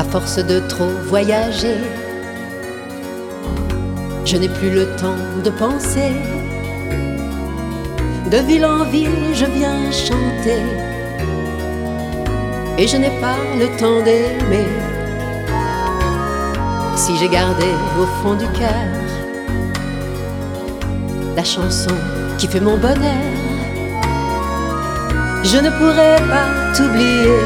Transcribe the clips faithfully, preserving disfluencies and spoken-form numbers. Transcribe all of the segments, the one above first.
force de trop voyager, je n'ai plus le temps de penser. De ville en ville, je viens chanter, et je n'ai pas le temps d'aimer. Si j'ai gardé au fond du cœur la chanson qui fait mon bonheur, je ne pourrai pas t'oublier.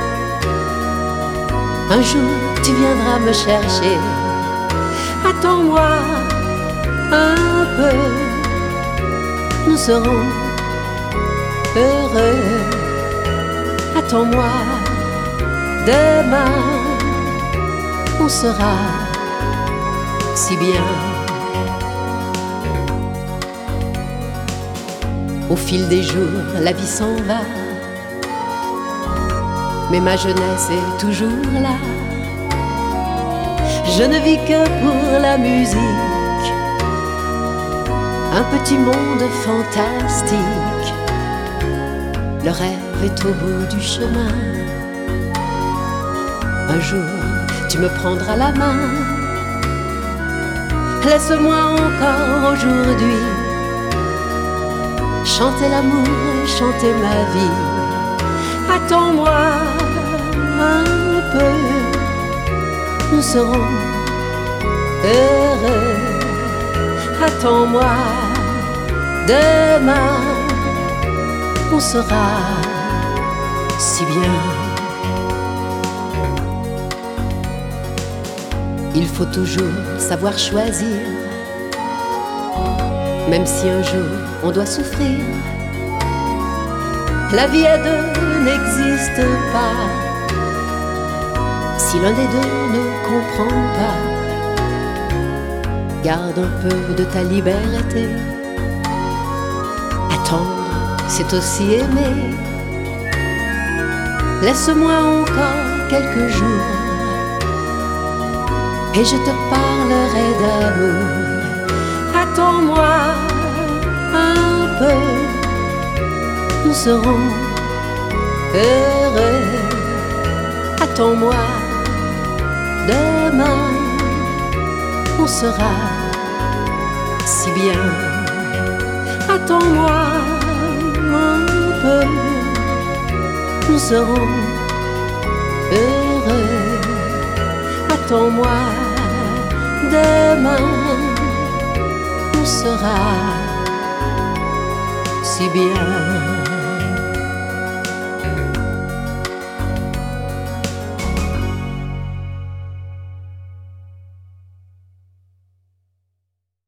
Un jour tu viendras me chercher. Attends-moi un peu, nous serons heureux. Attends-moi, demain on sera si bien. Au fil des jours, la vie s'en va, mais ma jeunesse est toujours là. Je ne vis que pour la musique, un petit monde fantastique. Le rêve est au bout du chemin. Un jour, tu me prendras la main. Laisse-moi encore aujourd'hui chanter l'amour, chanter ma vie. Attends-moi un peu, nous serons heureux. Attends-moi, demain on sera si bien. Il faut toujours savoir choisir, même si un jour on doit souffrir. La vie à deux n'existe pas si l'un des deux ne comprend pas. Garde un peu de ta liberté. Attendre, c'est aussi aimer. Laisse-moi encore quelques jours et je te parlerai d'amour. Attends-moi un peu, nous serons heureux. Attends-moi, demain on sera si bien. Attends-moi un peu, nous serons heureux. Attends-moi, demain on sera si bien.